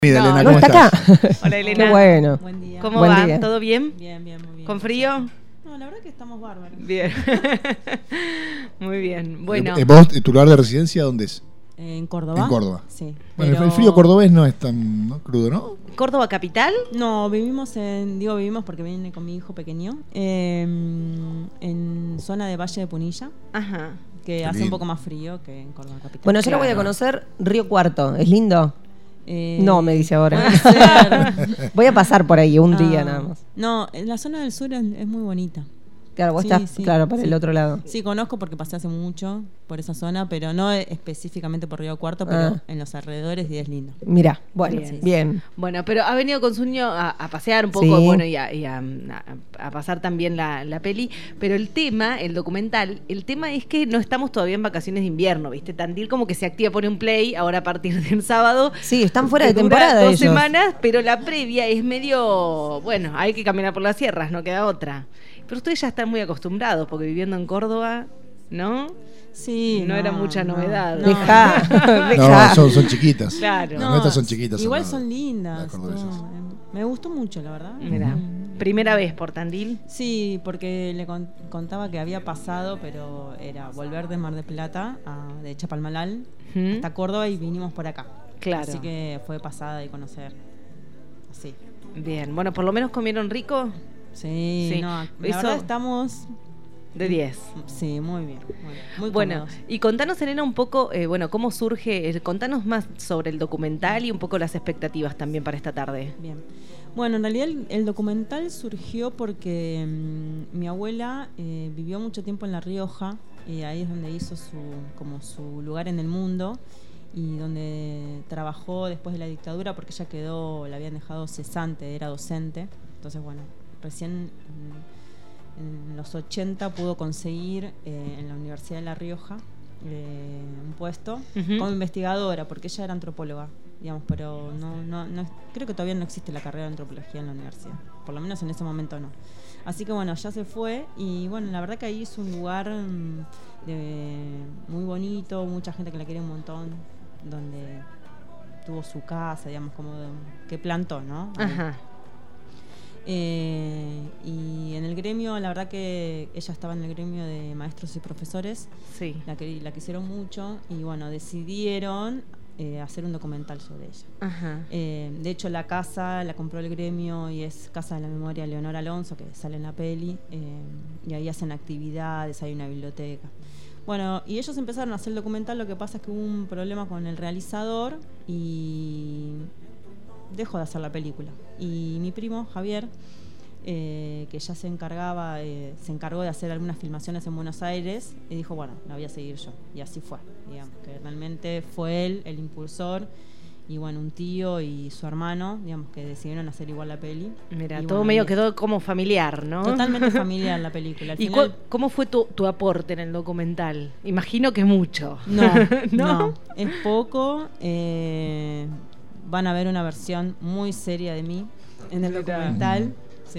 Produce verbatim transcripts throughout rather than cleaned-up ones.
Mira, no, Elena, ¿no ¿cómo está estás? acá? Hola, Elena. Qué bueno. Buen día. ¿Cómo ¿Cómo Buen va? día. ¿Todo bien? Bien, bien, muy bien. ¿Con frío? No, la verdad que estamos bárbaros. Bien. Muy bien. Bueno. Eh, ¿Vos, tu lugar de residencia, dónde es? Eh, ¿En Córdoba? En Córdoba. Sí. Bueno, pero... el frío cordobés no es tan ¿no? crudo, ¿no? ¿Córdoba capital? No, vivimos en, digo vivimos porque vine con mi hijo pequeño, eh, en zona de Valle de Punilla, Ajá. que Qué hace lindo. un poco más frío que en Córdoba capital. Bueno, yo lo voy a Claro. conocer, Río Cuarto. ¿Es lindo? Eh, No, me dice ahora. puede ser. Voy a pasar por ahí un día Ah, nada más. No, en la zona del sur es, es muy bonita. Claro, vos Sí, estás, sí, claro, para sí. el otro lado. Sí, conozco porque pasé hace mucho por esa zona, pero no específicamente por Río Cuarto, pero Ah. en los alrededores y es lindo. Mira, bueno, Bien. bien. Bueno, pero ha venido con su niño a, a pasear un poco, Sí. bueno, y, a, y a- a- a pasar también la, la peli. Pero el tema, el documental, el tema es que no estamos todavía en vacaciones de invierno, ¿viste? Tandil como que se activa, pone un play, ahora a partir del sábado. Sí, están fuera que de dura temporada dos ellos. semanas, pero la previa es medio, bueno, hay que caminar por las sierras, no queda otra. Pero ustedes ya están muy acostumbrados, porque viviendo en Córdoba, ¿no? Sí, No era mucha novedad. no. Dejá, No, dejá. son, son chiquitas. Claro. Las nuestras son chiquitas. Igual al lado. son lindas. Las cordobesas. todo. Me gustó mucho, la verdad. Mira, Mm. primera vez por Tandil. Sí, porque le con- contaba que había pasado, pero era volver de Mar del Plata, a- de Chapalmalal, Ujú. hasta Córdoba y vinimos por acá. Claro. Así que fue pasada y conocer. Sí. Bien, bueno, por lo menos comieron rico. Sí, Sí. no, la Eso- verdad estamos... De diez. Sí, muy bien. Muy, muy Bueno, cómodos. y contanos, Elena, un poco, eh, bueno, cómo surge, eh, contanos más sobre el documental y un poco las expectativas también para esta tarde. Bien. Bueno, en realidad el, el documental surgió porque mm, mi abuela eh, vivió mucho tiempo en La Rioja y ahí es donde hizo su como su lugar en el mundo y donde trabajó después de la dictadura porque ella quedó, la habían dejado cesante, era docente. Entonces, bueno, recién mm, en los ochenta pudo conseguir eh, en la Universidad de La Rioja eh, un puesto Ujú. como investigadora, porque ella era antropóloga, digamos, pero no, no, no, creo que todavía no existe la carrera de antropología en la universidad, por lo menos en ese momento no. Así que bueno, ya se fue y bueno, la verdad que ahí es un lugar mm, de- muy bonito, mucha gente que la quiere un montón, donde tuvo su casa, digamos, como de- que plantó, ¿no? Ahí. Ajá. Eh, y en el gremio, la verdad que ella estaba en el gremio de maestros y profesores, Sí. la, que, la quisieron mucho y bueno, decidieron eh, hacer un documental sobre ella. Ajá. Eh, de hecho, la casa la compró el gremio y es Casa de la Memoria Leonor Alonso, que sale en la peli, eh, y ahí hacen actividades, hay una biblioteca. Bueno, y ellos empezaron a hacer el documental, lo que pasa es que hubo un problema con el realizador y dejó de hacer la película. Y mi primo, Javier, eh, que ya se encargaba, eh, se encargó de hacer algunas filmaciones en Buenos Aires, y dijo, bueno, la voy a seguir yo. Y así fue, digamos, que realmente fue él el impulsor, y bueno, un tío y su hermano, digamos, que decidieron hacer igual la peli. Mira, Y todo bueno, medio y- quedó como familiar, ¿no? Totalmente familiar la película. Al ¿Y final- cu- cómo fue tu, tu aporte en el documental? Imagino que mucho. No, ¿No? no, es poco. eh, van a ver una versión muy seria de mí en el Mirá. documental. Sí.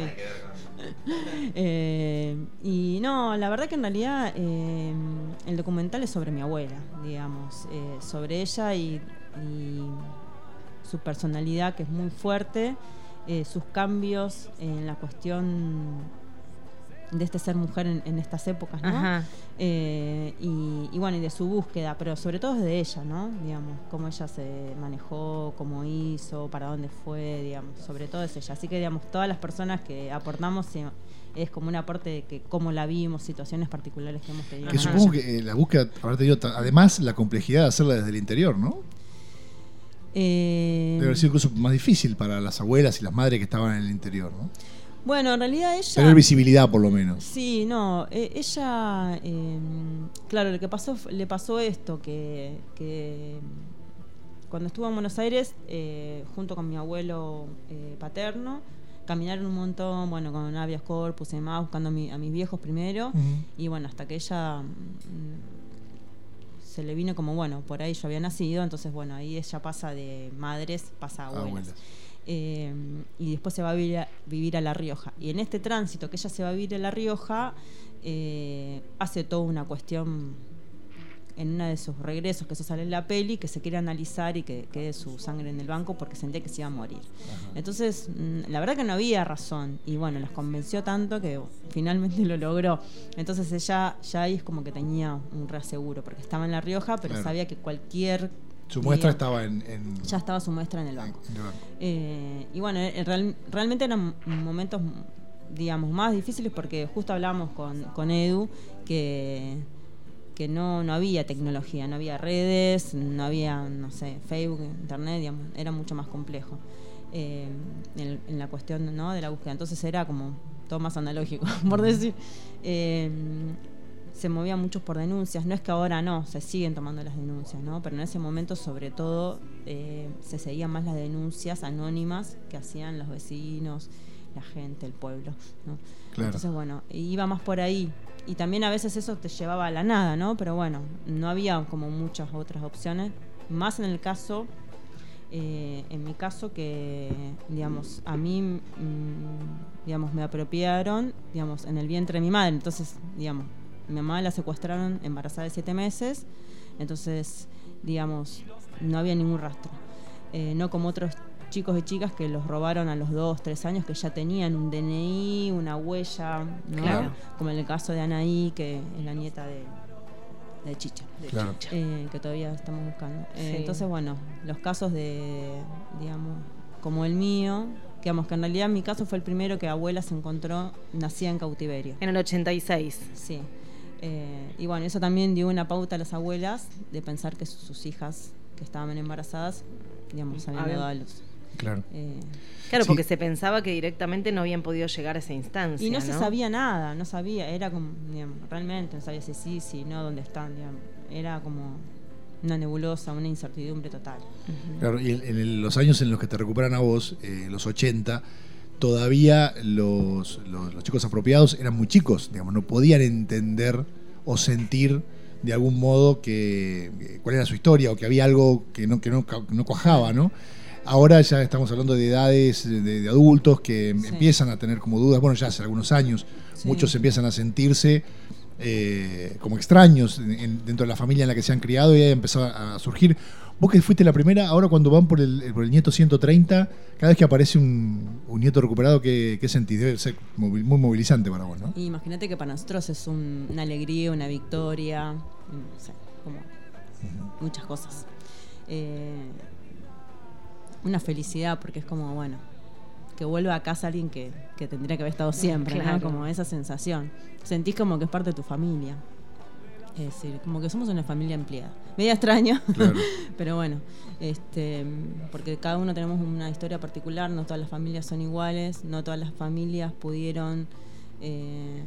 Eh, y no, la verdad que en realidad eh, el documental es sobre mi abuela, digamos, eh, sobre ella y, y su personalidad que es muy fuerte, eh, sus cambios en la cuestión de este ser mujer en, en estas épocas, ¿no? Ajá. Eh, y, y bueno, y de su búsqueda, pero sobre todo es de ella, ¿no? Digamos, cómo ella se manejó, cómo hizo, para dónde fue, digamos, sobre todo es ella. Así que, digamos, todas las personas que aportamos eh, es como un aporte de que cómo la vimos, situaciones particulares que hemos tenido. Que con supongo ella. que eh, la búsqueda habrá tenido, ta- además, la complejidad de hacerla desde el interior, ¿no? Eh, Debe haber sido incluso más difícil para las abuelas y las madres que estaban en el interior, ¿no? bueno, en realidad ella... Tener visibilidad, por lo menos. Sí, no, eh, ella, eh, claro, lo que pasó, f- le pasó esto, que, que cuando estuvo en Buenos Aires, eh, junto con mi abuelo eh, paterno, caminaron un montón, bueno, con habeas corpus y demás, buscando a, mi- a mis viejos primero, Ujú. y bueno, hasta que ella mm, se le vino como, bueno, por ahí yo había nacido, entonces bueno, ahí ella pasa de madres, pasa a abuelas. Abuelas. Eh, y después se va a vivir, a vivir a La Rioja. Y en este tránsito que ella se va a vivir a La Rioja, eh, hace toda una cuestión en uno de sus regresos, que eso sale en la peli, que se quiere analizar y que quede su sangre en el banco porque sentía que se iba a morir. Ajá. Entonces, la verdad que no había razón. Y bueno, los convenció tanto que finalmente lo logró. Entonces ella ya ahí es como que tenía un reaseguro, porque estaba en La Rioja, pero claro, sabía que cualquier... Su muestra día, estaba en, en... Ya estaba su muestra en el banco. En el banco. Eh, y bueno, real, realmente eran momentos, digamos, más difíciles porque justo hablábamos con, con Edu que... que no, no había tecnología, no había redes, no había, no sé, Facebook, internet, digamos, era mucho más complejo eh, en, en la cuestión, ¿no?, de la búsqueda. Entonces era como todo más analógico, por decir. Eh, se movían muchos por denuncias, no es que ahora no, se siguen tomando las denuncias, ¿no?, pero en ese momento sobre todo eh, se seguían más las denuncias anónimas que hacían los vecinos, la gente, el pueblo, ¿no? Claro. Entonces, bueno, iba más por ahí. Y también a veces eso te llevaba a la nada, ¿no? Pero bueno, no había como muchas otras opciones. Más en el caso, eh, en mi caso que, digamos, a mí, mmm, digamos, me apropiaron, digamos, en el vientre de mi madre. Entonces, digamos, mi mamá la secuestraron embarazada de siete meses. Entonces, digamos, no había ningún rastro. Eh, no como otros chicos y chicas que los robaron a los dos, tres años, que ya tenían un D N I, una huella, ¿no? Claro. Como en el caso de Anaí, que es la nieta de, de Chicha, de claro. Chicha. Eh, que todavía estamos buscando. Eh, sí. Entonces, bueno, los casos de, digamos, como el mío, digamos que en realidad mi caso fue el primero que abuela se encontró nacida en cautiverio. En el ochenta y seis. Sí. Eh, y bueno, eso también dio una pauta a las abuelas de pensar que sus, sus hijas que estaban embarazadas, digamos, habían dado a luz. Claro. Eh, claro, sí. Porque se pensaba que directamente no habían podido llegar a esa instancia. Y no, ¿no? se sabía nada, no sabía, era como, digamos, realmente no sabía si sí, si no, dónde están, digamos. Era como una nebulosa, una incertidumbre total. Uh-huh. Claro, y en, en los años en los que te recuperan a vos, eh, los ochenta, todavía los, los, los chicos apropiados eran muy chicos, digamos, no podían entender o sentir de algún modo que cuál era su historia o que había algo que no, que no, no cuajaba, ¿no? Ahora ya estamos hablando de edades de, de adultos que sí. empiezan a tener como dudas, bueno, ya hace algunos años, sí. muchos empiezan a sentirse eh, como extraños en, dentro de la familia en la que se han criado y ahí empezó a, a surgir. Vos que fuiste la primera, ahora cuando van por el, por el nieto ciento treinta, cada vez que aparece un, un nieto recuperado, ¿qué, qué sentís? Debe ser muy movilizante para vos, ¿no? Y imagínate que para nosotros es un, una alegría, una victoria, no sé, como uh-huh. muchas cosas. Eh, una felicidad, porque es como, bueno, que vuelva a casa alguien que, que tendría que haber estado siempre, claro. ¿no? Como esa sensación. Sentís como que es parte de tu familia. Es decir, como que somos una familia ampliada. Media extraña, claro. pero bueno, este, porque cada uno tenemos una historia particular, no todas las familias son iguales, no todas las familias pudieron, eh,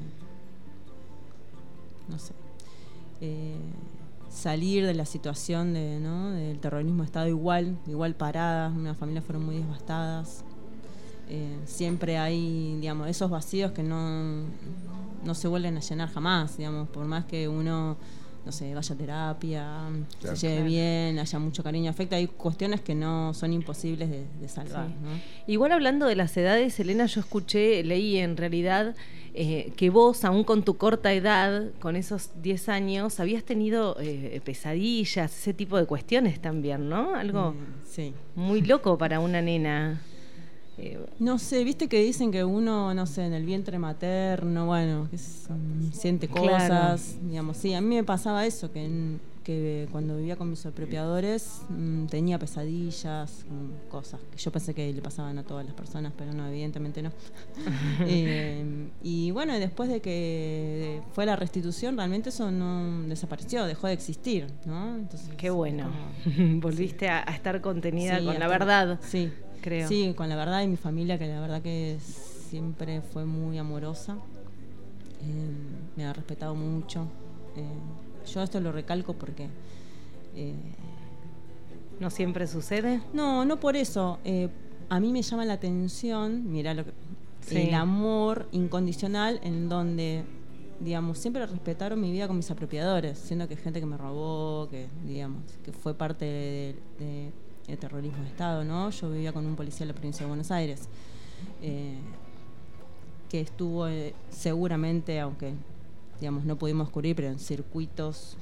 no sé, eh, salir de la situación de, ¿no? del terrorismo de Estado igual, igual paradas, unas familias fueron muy devastadas. Eh, siempre hay, digamos, esos vacíos que no, no se vuelven a llenar jamás, digamos, por más que uno, no sé, vaya a terapia, claro. se lleve claro. bien, haya mucho cariño, afecta, hay cuestiones que no son imposibles de, de salvar, sí. ¿no? Igual hablando de las edades, Elena, yo escuché, leí en realidad eh, que vos, aún con tu corta edad, con esos diez años, habías tenido eh, pesadillas, ese tipo de cuestiones también, ¿no? Algo mm, sí. muy loco para una nena. Eh, no sé, viste que dicen que uno, no sé, en el vientre materno, bueno, que es, um, siente cosas, claro. digamos, sí, a mí me pasaba eso, que, en, que cuando vivía con mis apropiadores mmm, tenía pesadillas, mmm, cosas que yo pensé que le pasaban a todas las personas, pero no, evidentemente no. eh, y bueno, después de que fue la restitución, realmente eso no desapareció, dejó de existir, ¿no? Entonces, qué bueno, como, volviste sí. a, a estar contenida sí, con la verdad. Sí. Creo. Sí, con la verdad y mi familia, que la verdad que siempre fue muy amorosa, eh, me ha respetado mucho. Eh, yo esto lo recalco porque... Eh, ¿No siempre sucede? No, no por eso. Eh, a mí me llama la atención, mirá, lo que, sí. el amor incondicional en donde, digamos, siempre respetaron mi vida con mis apropiadores, siendo que gente que me robó, que, digamos, que fue parte de... de el terrorismo de Estado, ¿no? Yo vivía con un policía de la provincia de Buenos Aires, eh, que estuvo eh, seguramente, aunque digamos no pudimos cubrir, pero en circuitos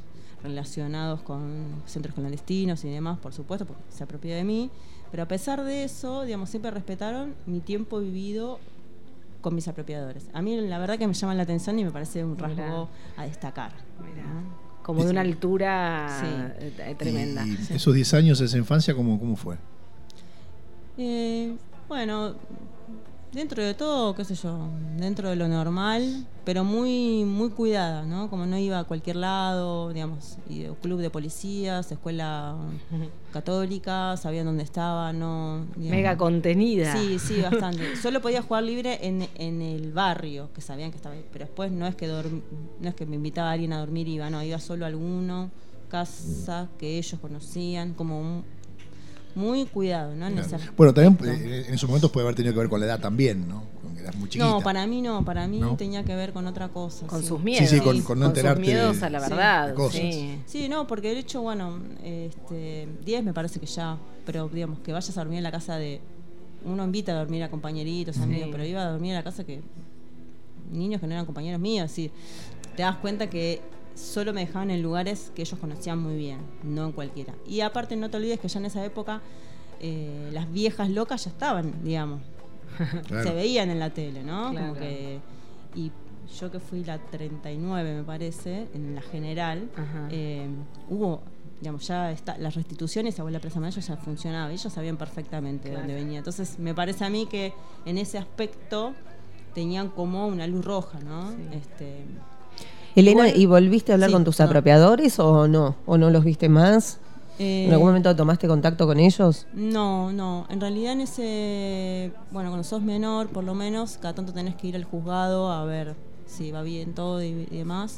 relacionados con centros clandestinos y demás, por supuesto, porque se apropió de mí. Pero a pesar de eso, digamos, siempre respetaron mi tiempo vivido con mis apropiadores. A mí la verdad que me llama la atención y me parece un rasgo Mirá. a destacar. Mirá. ¿no? Como de una altura Sí. eh, tremenda. Y, y esos diez años, esa infancia, ¿cómo, cómo fue? Eh, bueno, dentro de todo, qué sé yo, dentro de lo normal, pero muy muy cuidada, ¿no? Como no iba a cualquier lado, digamos, y club de policías, escuela católica, sabían dónde estaba, no... digamos. Mega contenida. Sí, sí, bastante. Solo podía jugar libre en, en el barrio, que sabían que estaba ahí, pero después no es que dorm, no es que me invitaba a alguien a dormir y iba, no, iba solo a alguno, casa que ellos conocían, como un, muy cuidado, ¿no? En ese Bueno, también aspecto. eh, en esos momentos puede haber tenido que ver con la edad también, ¿no? Con que eras muy chiquita. No, para mí no, para mí ¿No? tenía que ver con otra cosa. Con sí. sus miedos. Sí, sí, con- con no sus enterarte miedos de- a la sí, verdad. de cosas. Sí. Sí, no, porque de hecho, bueno, este, diez me parece que ya, pero digamos, que vayas a dormir en la casa de... Uno invita a dormir a compañeritos, amigos, Sí. pero iba a dormir en la casa que... Niños que no eran compañeros míos, es decir, te das cuenta que solo me dejaban en lugares que ellos conocían muy bien, no en cualquiera. Y aparte no te olvides que ya en esa época eh, las viejas locas ya estaban, digamos. Claro. Se veían en la tele, ¿no? Claro. Como que, y yo que fui la treinta y nueve, me parece, en la general, Ajá. eh, hubo, digamos, ya está, las restituciones a la Plaza Mayo ya funcionaba, ellos sabían perfectamente de Claro. dónde venía. Entonces, me parece a mí que en ese aspecto tenían como una luz roja, ¿no? Sí. Este, Elena, igual- ¿y volviste a hablar sí, con tus no. apropiadores o no? ¿O no los viste más? eh, ¿En algún momento tomaste contacto con ellos? No, no. En realidad en ese, bueno, cuando sos menor, por lo menos, cada tanto tenés que ir al juzgado a ver si va bien todo y, y demás.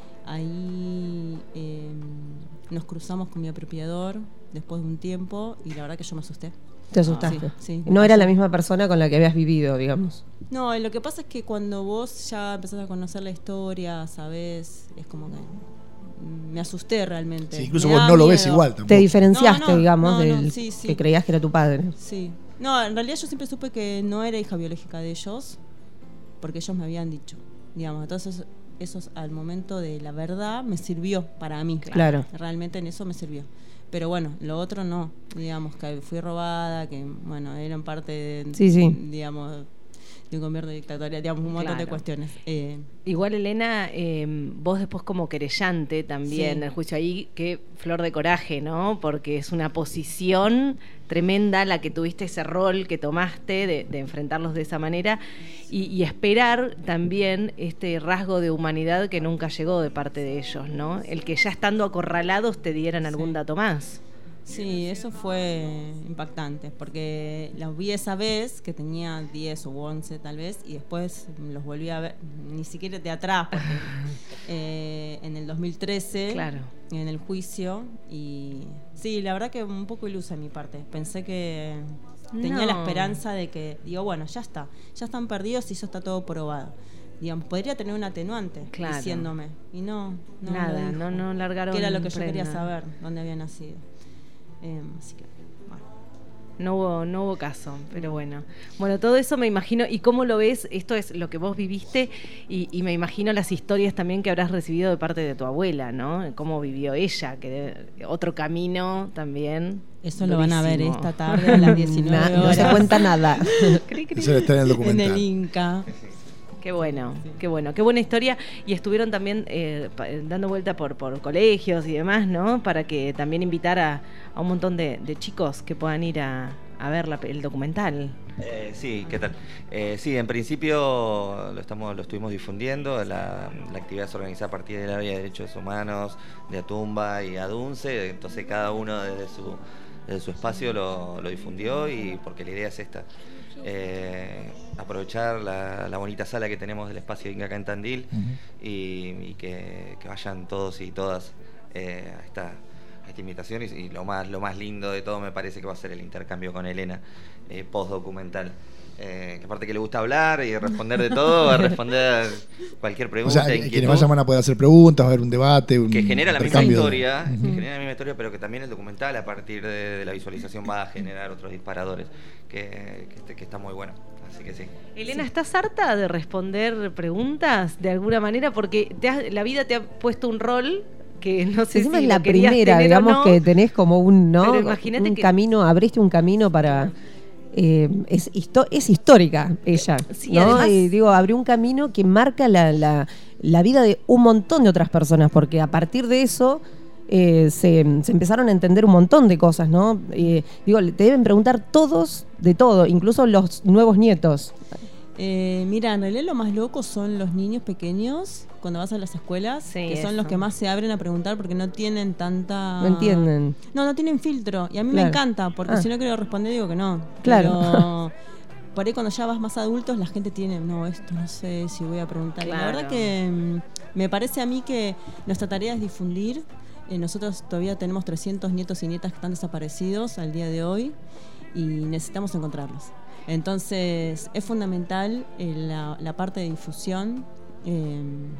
Ahí eh, nos cruzamos con mi apropiador después de un tiempo y la verdad que yo me asusté. ¿Te asustaste? Ah, sí, sí, no me era pasó. la misma persona con la que habías vivido, digamos. No, lo que pasa es que cuando vos ya empezás a conocer la historia, sabés, es como que mm, me asusté realmente. Sí, incluso Me vos da no lo ves miedo. igual tampoco. Te diferenciaste, No, no, digamos, no, del no, sí, sí. que creías que era tu padre. Sí. No, en realidad yo siempre supe que no era hija biológica de ellos, porque ellos me habían dicho, digamos. Entonces, eso al momento de la verdad me sirvió para mí. Claro. Realmente en eso me sirvió. Pero bueno, lo otro no, digamos, que fui robada, que bueno, eran parte de, Sí, sí. digamos, de un gobierno dictatorial, digamos, un montón de Claro. cuestiones. Eh, Igual, Elena, eh, vos después como querellante también, Sí. en el juicio ahí, qué flor de coraje, ¿no? Porque es una posición tremenda la que tuviste, ese rol que tomaste de, de enfrentarlos de esa manera y, y esperar también este rasgo de humanidad que nunca llegó de parte de ellos, ¿no? El que ya estando acorralados te dieran algún Sí. dato más. Sí, eso fue impactante, porque los vi esa vez, que tenía diez o once tal vez, y después los volví a ver, ni siquiera de atrás, porque, eh, en el dos mil trece, Claro. en el juicio, y sí, la verdad que un poco ilusa de mi parte. Pensé que tenía No. la esperanza de que, digo, bueno, ya está, ya están perdidos y eso está todo probado. Digamos, podría tener un atenuante Claro. diciéndome, y no, no Nada, lo dijo, no, no largaron que era lo que yo quería prenda. saber, dónde había nacido. Eh, así que, bueno. No hubo, no hubo caso, pero bueno. Bueno, todo eso me imagino. ¿Y cómo lo ves? Esto es lo que vos viviste y, y me imagino las historias también que habrás recibido de parte de tu abuela, ¿no? Cómo vivió ella, que de- otro camino también. Eso lo van a ver durísimo. esta tarde a las diecinueve Na- no horas. se cuenta nada. Cri, cri. Eso está en el En documental. el Inca. Qué bueno, qué bueno, qué buena historia. Y estuvieron también eh, pa- dando vuelta por, por colegios y demás, ¿no? Para que también invitar a, a un montón de, de chicos que puedan ir a, a ver la pe- el documental. Eh, sí, ¿qué tal? Eh, sí, en principio lo estamos, lo estuvimos difundiendo. La, la actividad se organiza a partir del área de derechos humanos de Atumba y Adunce. Entonces cada uno desde su, desde su espacio lo, lo difundió y porque la idea es esta. Eh, aprovechar la, la bonita sala que tenemos del espacio Inca acá en Tandil Ujú. y, y que, que vayan todos y todas eh, a, esta, a esta invitación y, y lo más lo más lindo de todo me parece que va a ser el intercambio con Elena eh, post documental. Eh, que aparte que le gusta hablar y responder de todo, va a responder cualquier O pregunta, sea, que- quienes inquietud, vayan van a poder hacer preguntas, va a haber un debate, un que genera la misma intercambio de- historia, Ujú. que genera la misma historia, pero que también el documental a partir de, de la visualización va a generar otros disparadores, que, que, este- que está muy bueno. Así que sí. Elena, ¿estás harta de responder preguntas de alguna manera? Porque te has- la vida te ha puesto un rol que no sé Encima si es la lo querías primera, tener o digamos, no, que tenés, pero sé encima si es lo la querías primera, tener o digamos, no. que tenés como un, ¿no? Pero imagínate un que- camino, abriste un camino para... eh, es, histo- es histórica ella, Sí, ¿no? además- Y digo, abrió un camino que marca la, la, la vida de un montón de otras personas, porque a partir de eso eh, se, se empezaron a entender un montón de cosas, ¿no? Eh, digo, te deben preguntar todos de todo, incluso los nuevos nietos. Eh, mira, en realidad lo más loco son los niños pequeños cuando vas a las escuelas, Sí, que son eso. los que más se abren a preguntar porque no tienen tanta... No entienden. No, no tienen filtro. Y a mí Claro. me encanta, porque Ah. si no quiero responder digo que no. Claro. Pero por ahí cuando ya vas más adultos, la gente tiene, no, esto no sé si voy a preguntar. Y la Claro. verdad que mm, me parece a mí que nuestra tarea es difundir. Eh, nosotros todavía tenemos trescientos nietos y nietas que están desaparecidos al día de hoy y necesitamos encontrarlos. Entonces es fundamental eh, la, la parte de difusión, eh,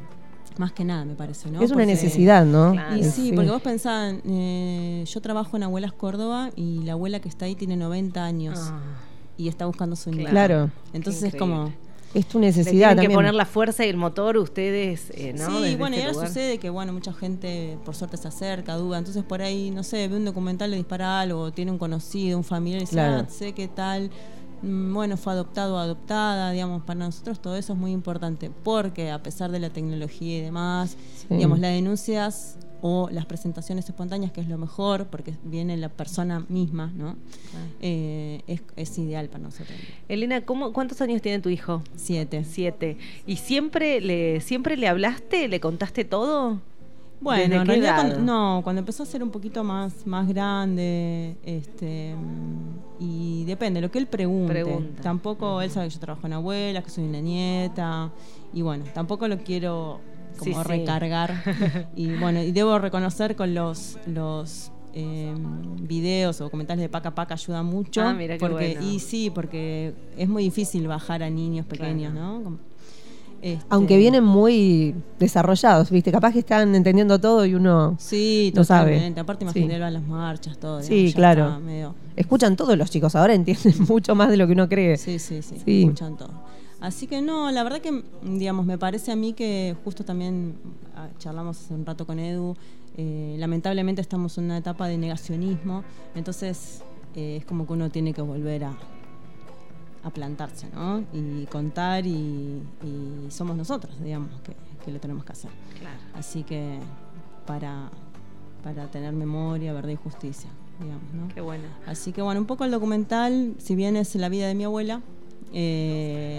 más que nada me parece, ¿no? Es una Porque- necesidad, ¿no? Claro. Y Eh, sí, porque vos pensás, eh, yo trabajo en Abuelas Córdoba y la abuela que está ahí tiene noventa años Ah, y está buscando su nieto. Claro. Entonces Qué es como... increíble. Es tu le necesidad tienen que también. poner la fuerza y el motor ustedes, eh, ¿no? Sí, Desde bueno, este y ahora lugar. sucede que, bueno, mucha gente por suerte se acerca, duda, entonces por ahí, no sé, ve un documental, le dispara algo, tiene un conocido, un familiar, y dice, Claro. ah, sé qué tal, mm, bueno, fue adoptado o adoptada, digamos, para nosotros todo eso es muy importante, porque a pesar de la tecnología y demás, Sí. digamos, las denuncias o las presentaciones espontáneas, que es lo mejor, porque viene la persona misma, ¿no? Eh, es, es ideal para nosotros. Elena, ¿cómo, ¿cuántos años tiene tu hijo? Siete. Siete. ¿Y siempre le, siempre le hablaste? ¿Le contaste todo? Bueno, ¿Desde en qué realidad edad? cuando, no, cuando empezó a ser un poquito más, más grande, este mm, y depende, lo que él pregunte. Pregunta. Tampoco él sabe que yo trabajo en abuelas, que soy una nieta, y bueno, tampoco lo quiero como Sí, sí. recargar. Y bueno, y debo reconocer con los los eh, videos o documentales de Paca Paca ayuda mucho. Ah, mira qué porque, bueno. Y sí, porque es muy difícil bajar a niños pequeños, Claro. ¿no? Como- este, Aunque vienen muy desarrollados, ¿viste? Capaz que están entendiendo todo y uno Sí, no sabe. totalmente. Aparte, Sí. imagínate a las marchas, todo. Sí, digamos, ya claro. está medio- escuchan todos los chicos, ahora entienden mucho más de lo que uno cree. Sí, sí, sí, Sí. escuchan todo. Así que no, la verdad que, digamos, me parece a mí que justo también ah, charlamos hace un rato con Edu, eh, lamentablemente estamos en una etapa de negacionismo, entonces eh, es como que uno tiene que volver a, a plantarse, ¿no? Y contar y, y somos nosotros, digamos, que, que lo tenemos que hacer. Claro. Así que para, para tener memoria, verdad y justicia, digamos, ¿no? Qué bueno. Así que bueno, un poco el documental, si bien es la vida de mi abuela, eh,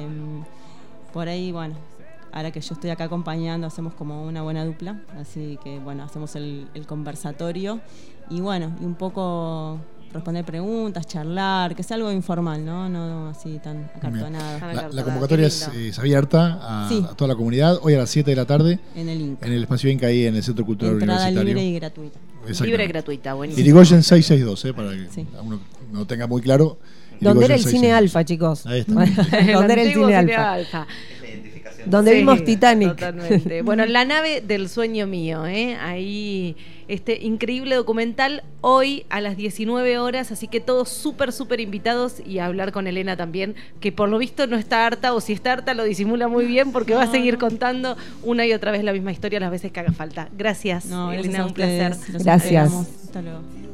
por ahí, bueno, ahora que yo estoy acá acompañando, hacemos como una buena dupla, así que bueno, hacemos el, el conversatorio y bueno, y un poco responder preguntas, charlar, que sea algo informal, ¿no? No, no así tan acartonado. Tan La, Qué la convocatoria es, lindo. es abierta a, Sí. a toda la comunidad, hoy a las siete de la tarde, En el Inca. en el espacio Inca ahí en el Centro Cultural Entrada Universitario. libre y gratuita. Exactamente. Libre y gratuita, buenísimo. Irigoyen seiscientos sesenta y dos, eh, para que Sí. uno no tenga muy claro. Donde era el Irigoyen cine seiscientos sesenta y dos. alfa, chicos. Ahí está. Donde era el antiguo cine alfa. alfa. La identificación. Donde Sí, vimos Titanic. Totalmente. Bueno, la nave del sueño mío, ¿eh? Ahí este increíble documental hoy a las diecinueve horas, así que todos súper, súper invitados y a hablar con Elena también, que por lo visto no está harta, o si está harta lo disimula muy bien porque va a No, seguir no. contando una y otra vez la misma historia las veces que haga falta. Gracias, No, gracias Elena, a un placer. ustedes. Los Gracias. esperamos. Hasta luego.